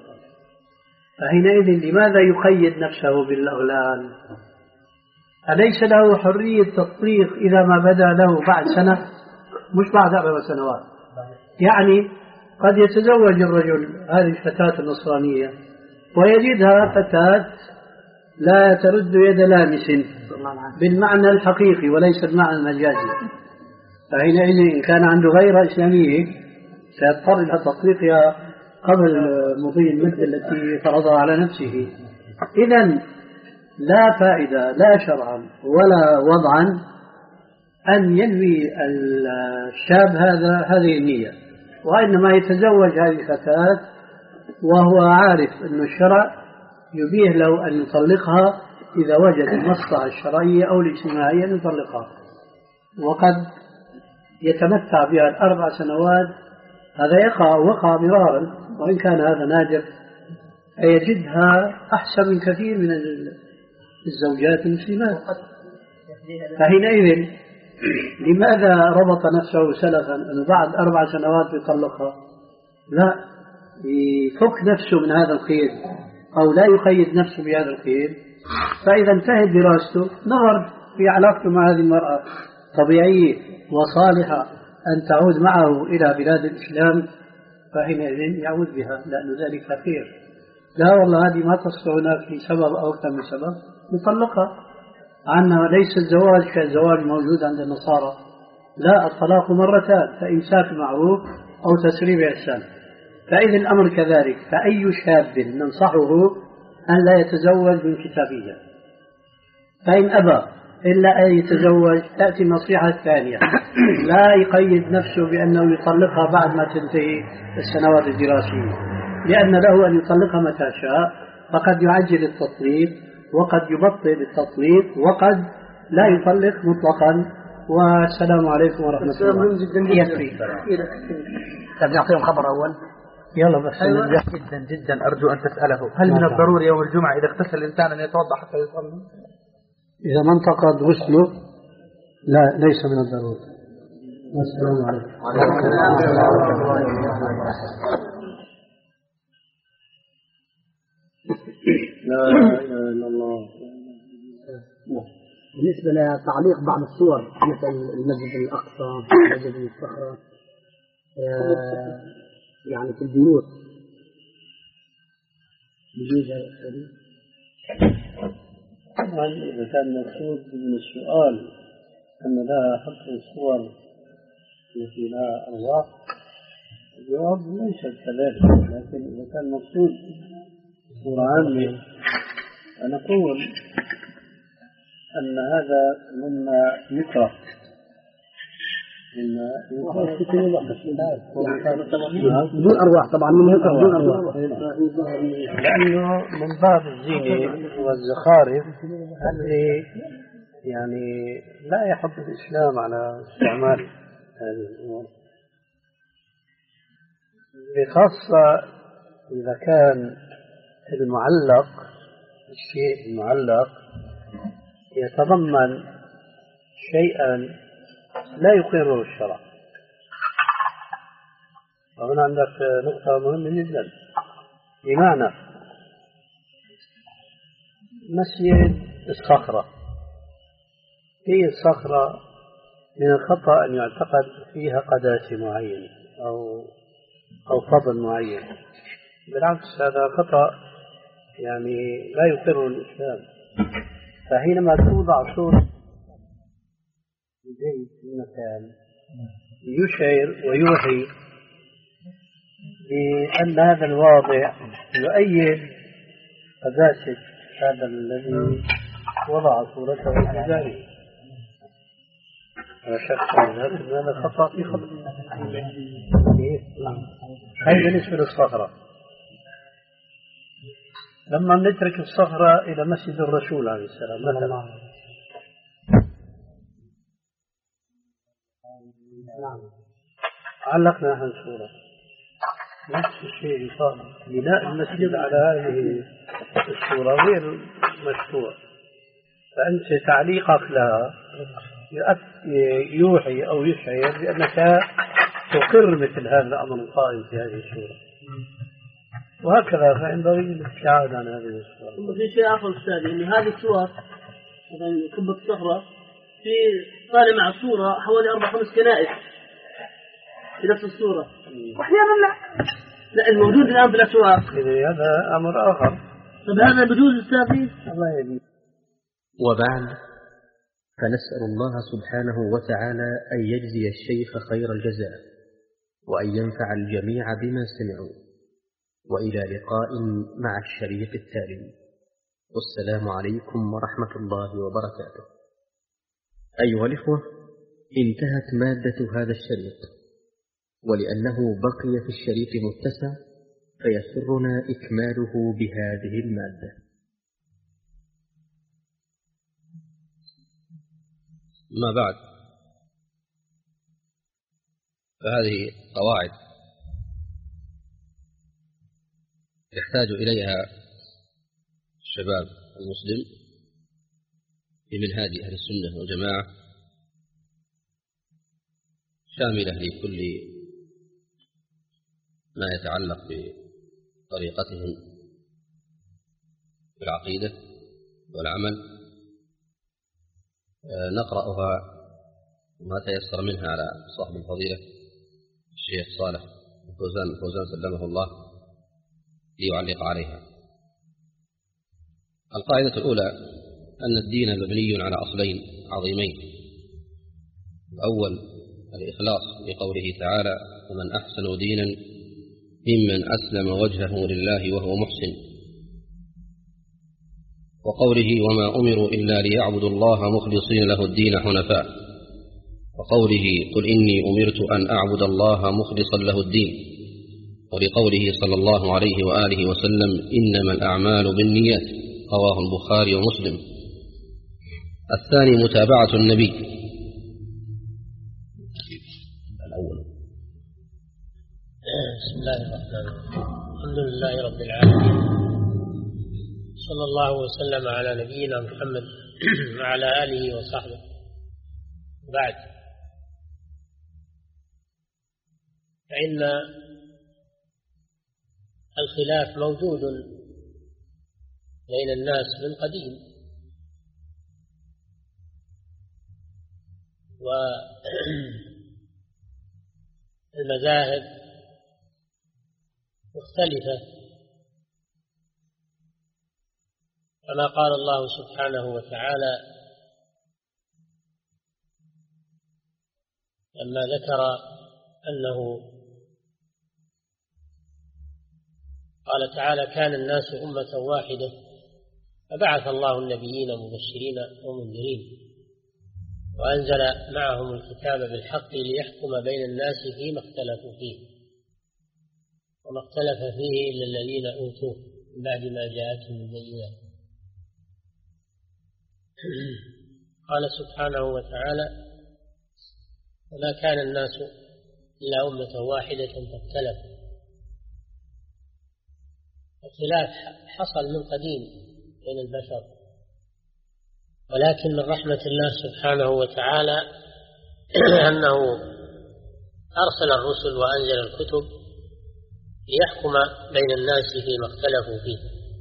فحينئذ لماذا يقيد نفسه بالأغلال؟ أليس له حرية تطليق إذا ما بدا له بعد سنة مش بعد أربع سنوات؟ يعني قد يتزوج الرجل هذه الفتاة النصرانية ويجدها فتاة لا ترد يد لامس بالمعنى الحقيقي وليس المعنى المجازي، فحينئذ إن كان عنده غير إسلامية سيضطر إلى تطليقها قبل مضي المدة التي فرضها على نفسه. إذن لا فائدة لا شرعا ولا وضعا أن ينوي الشاب هذا هذه النية، وإنما يتزوج هذه الفتاة وهو عارف أن الشرع يبيه له أن يطلقها إذا وجد المصلحة الشرعية أو الاجتماعية أن يطلقها، وقد يتمتع بها الأربع سنوات. هذا يقع وقع مرارا وإن كان هذا نادر، يجدها أحسن من كثير من الزوجات المسلمات. فحينئذ لماذا ربط نفسه سلفا أنه بعد أربع سنوات يطلقها؟ لا، يفك نفسه من هذا القيد أو لا يقيد نفسه بهذا القيد. فإذا انتهت دراسته نظر في علاقته مع هذه المرأة طبيعية وصالحة أن تعود معه إلى بلاد الإسلام فحينئذ يعود بها لأن ذلك خير. لا والله هذه ما تصل هناك لسبب أو أكثر من سبب نطلقها. عنا ليس الزواج كالزواج موجود عند النصارى، لا، الطلاق مرتان، فإمساك معروف أو تسريب إحسان. فإذا الأمر كذلك، فأي شاب ننصحه أن لا يتزوج من كتابية، فإن أبى إلا أن يتزوج تأتي النصيحة الثانية، لا يقيد نفسه بأنه يطلقها بعد ما تنتهي السنوات الدراسية، لأن له أن يطلقها متى شاء، فقد يعجل التطليق وقد يبطل التطليق وقد لا يطلق مطلقا. والسلام عليكم ورحمة الله. يكفي. طب نعطيهم خبر أول. يلا بس. أيوة. جدا جدا أرجو أن تسأله، هل من الضروري يوم الجمعة إذا اغتسل الإنسان أن يتوضأ حتى يصلي؟ إذا ما انتقد غسله لا، ليس من الضروري. والسلام عليكم. لا إله إلا الله. بالنسبة لتعليق بعض الصور مثل المسجد الأقصى، مسجد الصخرة، آه يعني في البيوت، بيجوز هذا؟ طبعا إذا كان المقصود من السؤال أن لا حط الصور التي لا أرواح، الجواب ليس كذلك، لكن إذا كان المقصود صورة عامة فنقول أن هذا مما يكره، مما بدون أرواح طبعا، من يكره بدون أرواح، لأنه من باب الزينة والزخارف الذي يعني لا يحض الإسلام على استعمال هذه الأمور، بخاصة إذا كان المعلق، الشيء المعلق يتضمن شيئا لا يقره الشرع. وهنا عندك نقطة مهمة جدا، بمعنى مسجد الصخرة، هي الصخرة من الخطأ أن يعتقد فيها قداسة معينة أو أو فضل معين، بالعكس هذا خطأ يعني لا يقره الإسلام. فحينما توضع صورة في المكان يشعر ويوحي بأن هذا الواضع يؤيد قداسة هذا الذي وضع صورته في ذلك. لا شك أن هذا خطأ في خطأ. هذا بالنسبة للصخرة. لما نترك الصخرة إلى مسجد الرسول عليه السلام مثلا، علقنا عن صورة، نفس الشيء صار بناء المسجد على هذه الصورة غير مشروع، فأنت تعليقك لها يوحي أو يشعر بأنك تقر مثل هذا الأمر القائم في هذه الصورة، وهكذا فينبغي الابتعاد عن هذه الصور. ثم في شيء آخر أستاذ، إن هذه الصور مثلا كبة الصخرة في طالع مع الصورة حوالي أربع خمس كنائس في نفس الصورة، وأحيانا لا لا الموجود الآن في الأسواق. هذا أمر آخر. طب هذا بجوز أستاذ؟ الله يهديك. وبعد، فنسأل الله سبحانه وتعالى أن يجزي الشيخ خير الجزاء، وأن ينفع الجميع بما سمعوا، وإلى لقاء مع الشريط التالي، والسلام عليكم ورحمة الله وبركاته. أيها الإخوة، انتهت مادة هذا الشريط، ولأنه بقي في الشريط متسع فيسرنا إكماله بهذه المادة. ما بعد، فهذه قواعد يحتاج إليها الشباب المسلم في منهاج أهل السنة والجماعة، شاملة لكل ما يتعلق بطريقتهم في العقيدة والعمل. نقرأها وما تيسر منها على صاحب الفضيلة الشيخ صالح فوزان فوزان سلمه الله ليعلق عليها. القاعدة الأولى أن الدين مبني على أصلين عظيمين. الأول الإخلاص لقوله تعالى: ومن أحسن دينا ممن أسلم وجهه لله وهو محسن، وقوله: وما أمروا إلا ليعبدوا الله مخلصين له الدين حنفاء، وقوله: قل إني أمرت أن أعبد الله مخلصا له الدين، ولقوله صلى الله عليه وآله وسلم: إنما الأعمال بالنيات، رواه البخاري ومسلم. الثاني متابعة النبي. الأول بسم الله الرحمن الرحيم. الحمد لله رب العالمين، صلى الله وسلم على نبينا محمد وعلى آله وصحبه. بعد، فإن الخلاف موجود بين الناس من قديم، والمذاهب مختلفة، كما قال الله سبحانه وتعالى لما ذكر أنه قال تعالى: كان الناس أمة واحدة فبعث الله النبيين مبشرين ومنذرين وأنزل معهم الكتاب بالحق ليحكم بين الناس فيما اختلفوا فيه، وما اختلف فيه إلا الذين أوتوه من بعد ما جاءتهم البينات. قال سبحانه وتعالى: وما كان الناس إلا أمة واحدة فاختلفوا. الخلاف حصل من قديم بين البشر، ولكن من رحمة الله سبحانه وتعالى أنه أرسل الرسل وأنزل الكتب ليحكم بين الناس فيما اختلفوا فيه.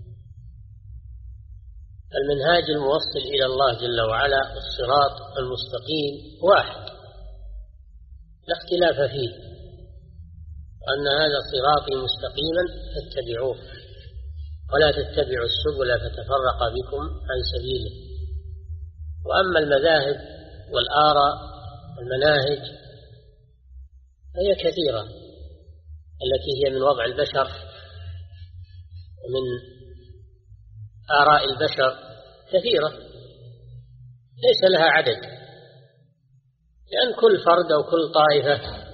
المنهاج الموصل إلى الله جل وعلا، الصراط المستقيم، واحد لا اختلاف فيه، وأن هذا صراطي مستقيما فاتبعوه ولا تتبعوا السبل فتفرق بكم عن سبيله. وأما المذاهب والآراء والمناهج فهي كثيرة، التي هي من وضع البشر ومن آراء البشر كثيرة ليس لها عدد، لأن كل فرد أو كل طائفة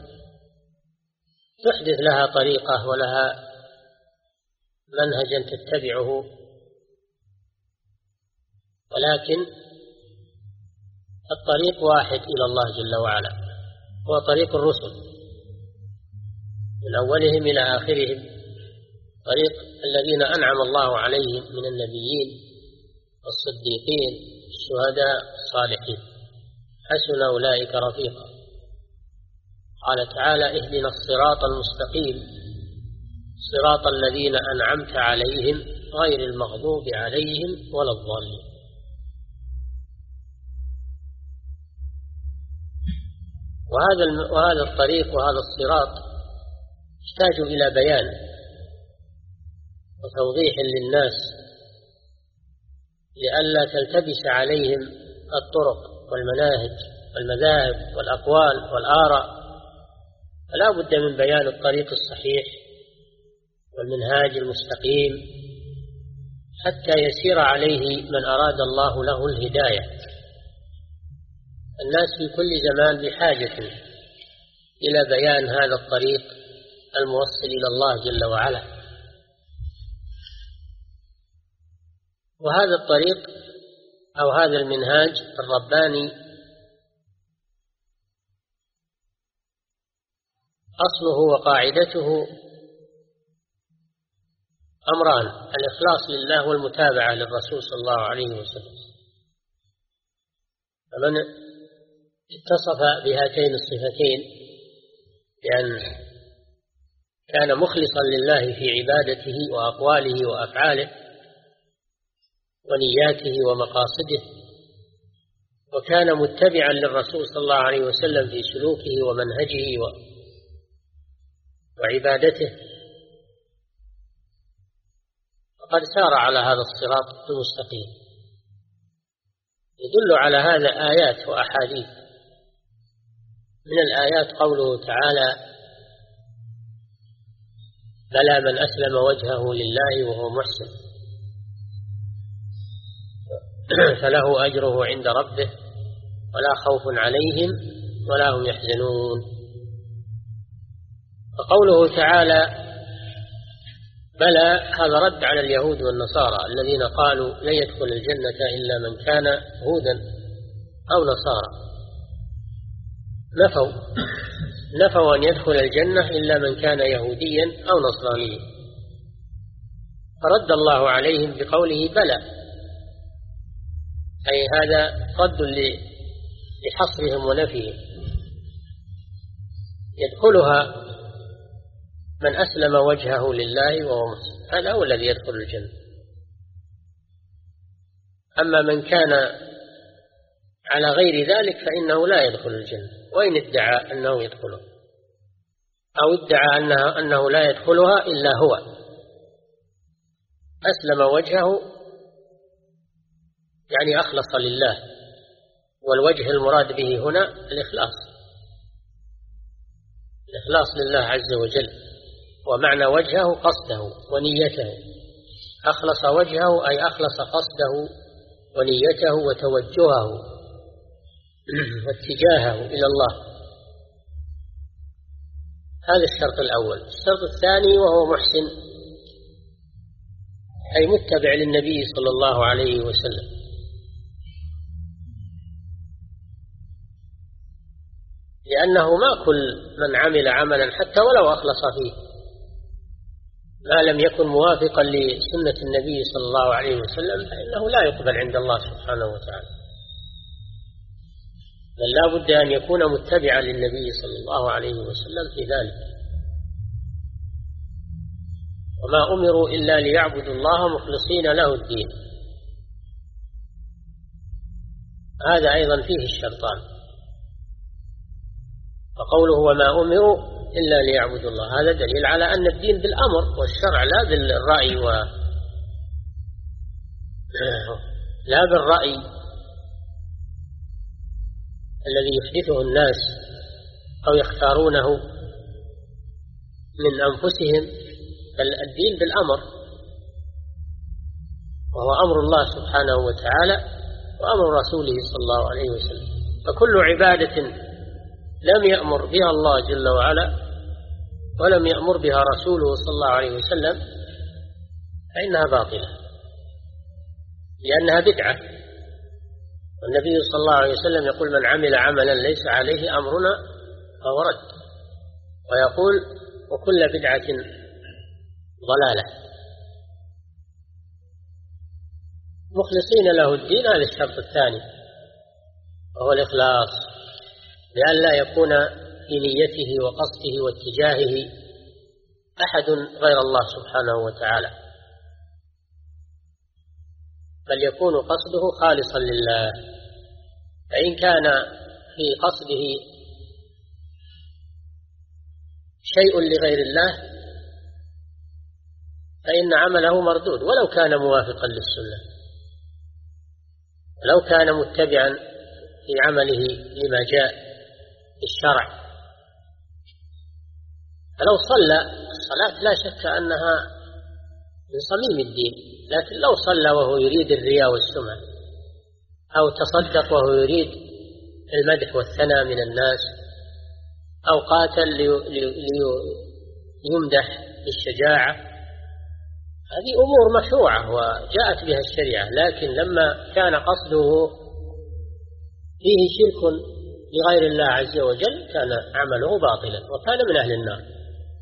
تحدث لها طريقة ولها منهجا تتبعه، ولكن الطريق واحد إلى الله جل وعلا، هو طريق الرسل من أولهم إلى آخرهم، طريق الذين أنعم الله عليهم من النبيين والصديقين الشهداء الصالحين، حسن أولئك رفيقا. قال تعالى: اهدنا الصراط المستقيم صراط الذين أنعمت عليهم غير المغضوب عليهم ولا الضالين. وهذا وهذا الطريق وهذا الصراط يحتاج إلى بيان وتوضيح للناس لئلا تلتبس عليهم الطرق والمناهج والمذاهب والأقوال والآراء، فلا بد من بيان الطريق الصحيح والمنهاج المستقيم حتى يسير عليه من أراد الله له الهداية. الناس في كل زمان بحاجة إلى بيان هذا الطريق الموصل إلى الله جل وعلا. وهذا الطريق أو هذا المنهاج الرباني أصله وقاعدته أمران: الإخلاص لله والمتابعة للرسول صلى الله عليه وسلم. فمن اتصف بهاتين الصفتين بأن كان مخلصا لله في عبادته وأقواله وأفعاله ونياته ومقاصده، وكان متبعا للرسول صلى الله عليه وسلم في سلوكه ومنهجه وعبادته، فقد سار على هذا الصراط المستقيم. يدل على هذا آيات وأحاديث. من الآيات قوله تعالى: بلى من أسلم وجهه لله وهو محسن فله أجره عند ربه ولا خوف عليهم ولا هم يحزنون. وقوله تعالى بلى هذا رد على اليهود والنصارى الذين قالوا لن يدخل الجنة إلا من كان هودا أو نصارى، نفوا نفوا أن يدخل الجنة إلا من كان يهوديا أو نصرانيا، فرد الله عليهم بقوله بلى، أي هذا رد لحصرهم ونفيهم. يدخلها من أسلم وجهه لله وهو محسن، هذا هو الذي يدخل الجنة. أما من كان على غير ذلك فإنه لا يدخل الجنة، وإن ادعى أنه يدخلها أو ادعى أنه, أنه لا يدخلها إلا هو أسلم وجهه، يعني أخلص لله، والوجه المراد به هنا الإخلاص، الإخلاص لله عز وجل، ومعنى وجهه قصده ونيته. أخلص وجهه أي أخلص قصده ونيته وتوجهه واتجاهه إلى الله. هذا الشرط الأول. الشرط الثاني وهو محسن، أي متبع للنبي صلى الله عليه وسلم، لأنه ما كل من عمل عملا حتى ولو أخلص فيه ما لم يكن موافقا لسنة النبي صلى الله عليه وسلم فإنه لا يقبل عند الله سبحانه وتعالى، بل لا بد أن يكون متبعا للنبي صلى الله عليه وسلم في ذلك. وما أمروا إلا ليعبدوا الله مخلصين له الدين، هذا أيضا فيه الشرطان. فقوله وما أمروا إلا ليعبدوا الله هذا دليل على أن الدين بالأمر والشرع، لا بالرأي و... لا بالرأي الذي يحدثه الناس أو يختارونه من أنفسهم، بل الدين بالأمر، وهو أمر الله سبحانه وتعالى وأمر رسوله صلى الله عليه وسلم. فكل عبادة لم يأمر بها الله جل وعلا ولم يأمر بها رسوله صلى الله عليه وسلم فإنها باطلة، لأنها بدعة. والنبي صلى الله عليه وسلم يقول من عمل عملا ليس عليه أمرنا فهو رد، ويقول وكل بدعة ضلالة. مخلصين له الدين، هذا الشرط الثاني وهو الإخلاص، لأن لا يكون في نيته وقصده واتجاهه أحد غير الله سبحانه وتعالى، بل يكون قصده خالصا لله. فإن كان في قصده شيء لغير الله فإن عمله مردود ولو كان موافقا للسنة، لو كان متبعا في عمله لما جاء في الشرع. فلو صلى الصلاة لا شك أنها من صميم الدين، لكن لو صلى وهو يريد الرياء والسمعة، أو تصدق وهو يريد المدح والثناء من الناس، أو قاتل ليمدح بالشجاعة، هذه أمور مشروعة وجاءت بها الشريعة. لكن لما كان قصده فيه شرك لغير الله عز وجل كان عمله باطلا وكان من أهل النار.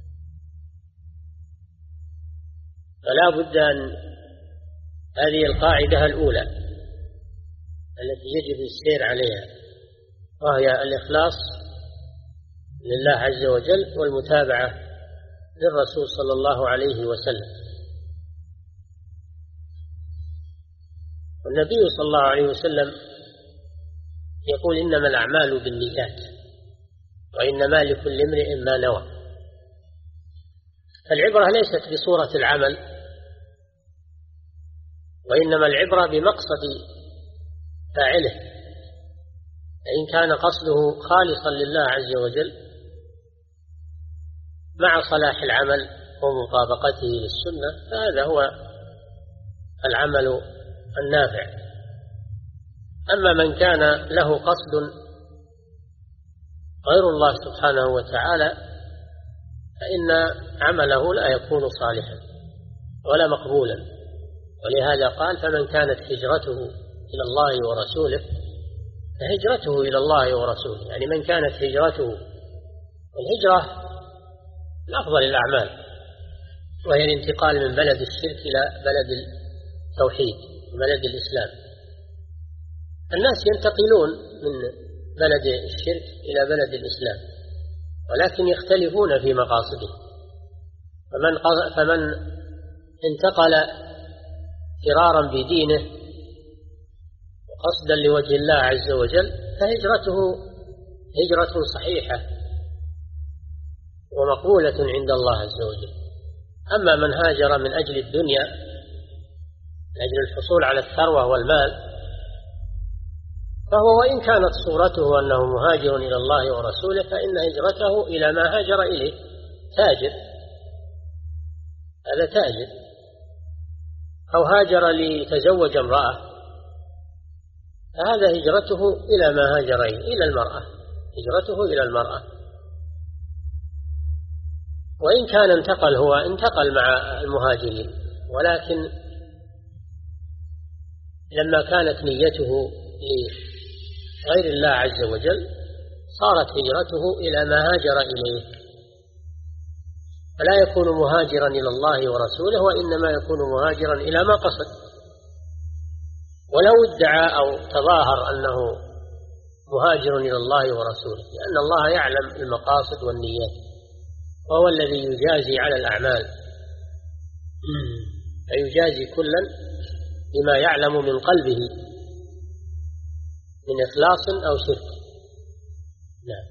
فلا بد أن هذه القاعدة الأولى التي يجب السير عليها، وهي الإخلاص لله عز وجل والمتابعة للرسول صلى الله عليه وسلم. والنبي صلى الله عليه وسلم يقول إنما الأعمال بالنيات وإنما لكل امرئ ما نوى. فالعبرة ليست بصورة العمل، وإنما العبرة بمقصد فاعله، فإن كان قصده خالصا لله عز وجل مع صلاح العمل ومطابقته للسنة فهذا هو العمل النافع. أما من كان له قصد غير الله سبحانه وتعالى فإن عمله لا يكون صالحا ولا مقبولا، ولهذا قال فمن كانت هجرته إلى الله ورسوله فهجرته إلى الله ورسوله، يعني من كانت هجرته، الهجرة من أفضل الأعمال وهي الانتقال من بلد الشرك إلى بلد التوحيد بلد الإسلام. الناس ينتقلون من بلد الشرك إلى بلد الإسلام ولكن يختلفون في مقاصده، فمن, فمن انتقل فرارا بدينه وقصدا لوجه الله عز وجل فهجرته هجرة صحيحة ومقبولة عند الله عز وجل. أما من هاجر من أجل الدنيا من أجل الحصول على الثروة والمال فهو وإن كانت صورته أنه مهاجر إلى الله ورسوله فإن هجرته إلى ما هاجر إليه تاجر، هذا تاجر، أو هاجر ليتزوج امرأة فهذا هجرته إلى ما هاجر إلى المرأة، هجرته إلى المرأة. وإن كان انتقل هو انتقل مع المهاجرين، ولكن لما كانت نيته لغير الله عز وجل صارت هجرته إلى ما هاجر إليه، فلا يكون مهاجرا إلى الله ورسوله وإنما يكون مهاجرا إلى ما قصد، ولو ادعى أو تظاهر أنه مهاجر إلى الله ورسوله، لأن الله يعلم المقاصد والنيات وهو الذي يجازي على الأعمال، فيجازي كلا بما يعلم من قلبه من إخلاص أو شرك. نعم.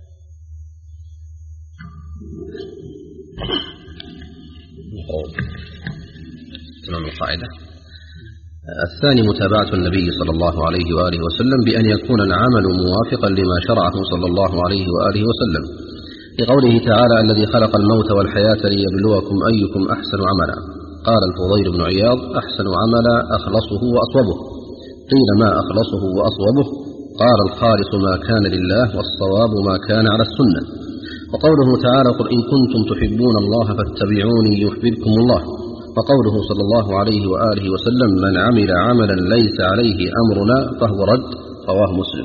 تمام القاعدة. الثاني متابعة النبي صلى الله عليه وآله وسلم بأن يكون العمل موافقا لما شرعه صلى الله عليه وآله وسلم، لقوله تعالى الذي خلق الموت والحياة ليبلوكم أيكم أحسن عملا. قال الفضيل بن عياض أحسن عملا أخلصه وأصوبه. قيل ما أخلصه وأصوبه؟ قال الخالص ما كان لله والصواب ما كان على السنة. وقوله تعالى قل إن كنتم تحبون الله فاتبعوني يحببكم الله. وقوله صلى الله عليه وآله وسلم من عمل عملا ليس عليه أمرنا فهو رد. رواه مسلم.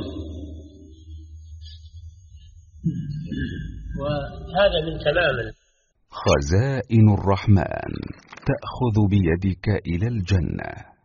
وهذا من تمام خزائن الرحمن تأخذ بيدك إلى الجنة.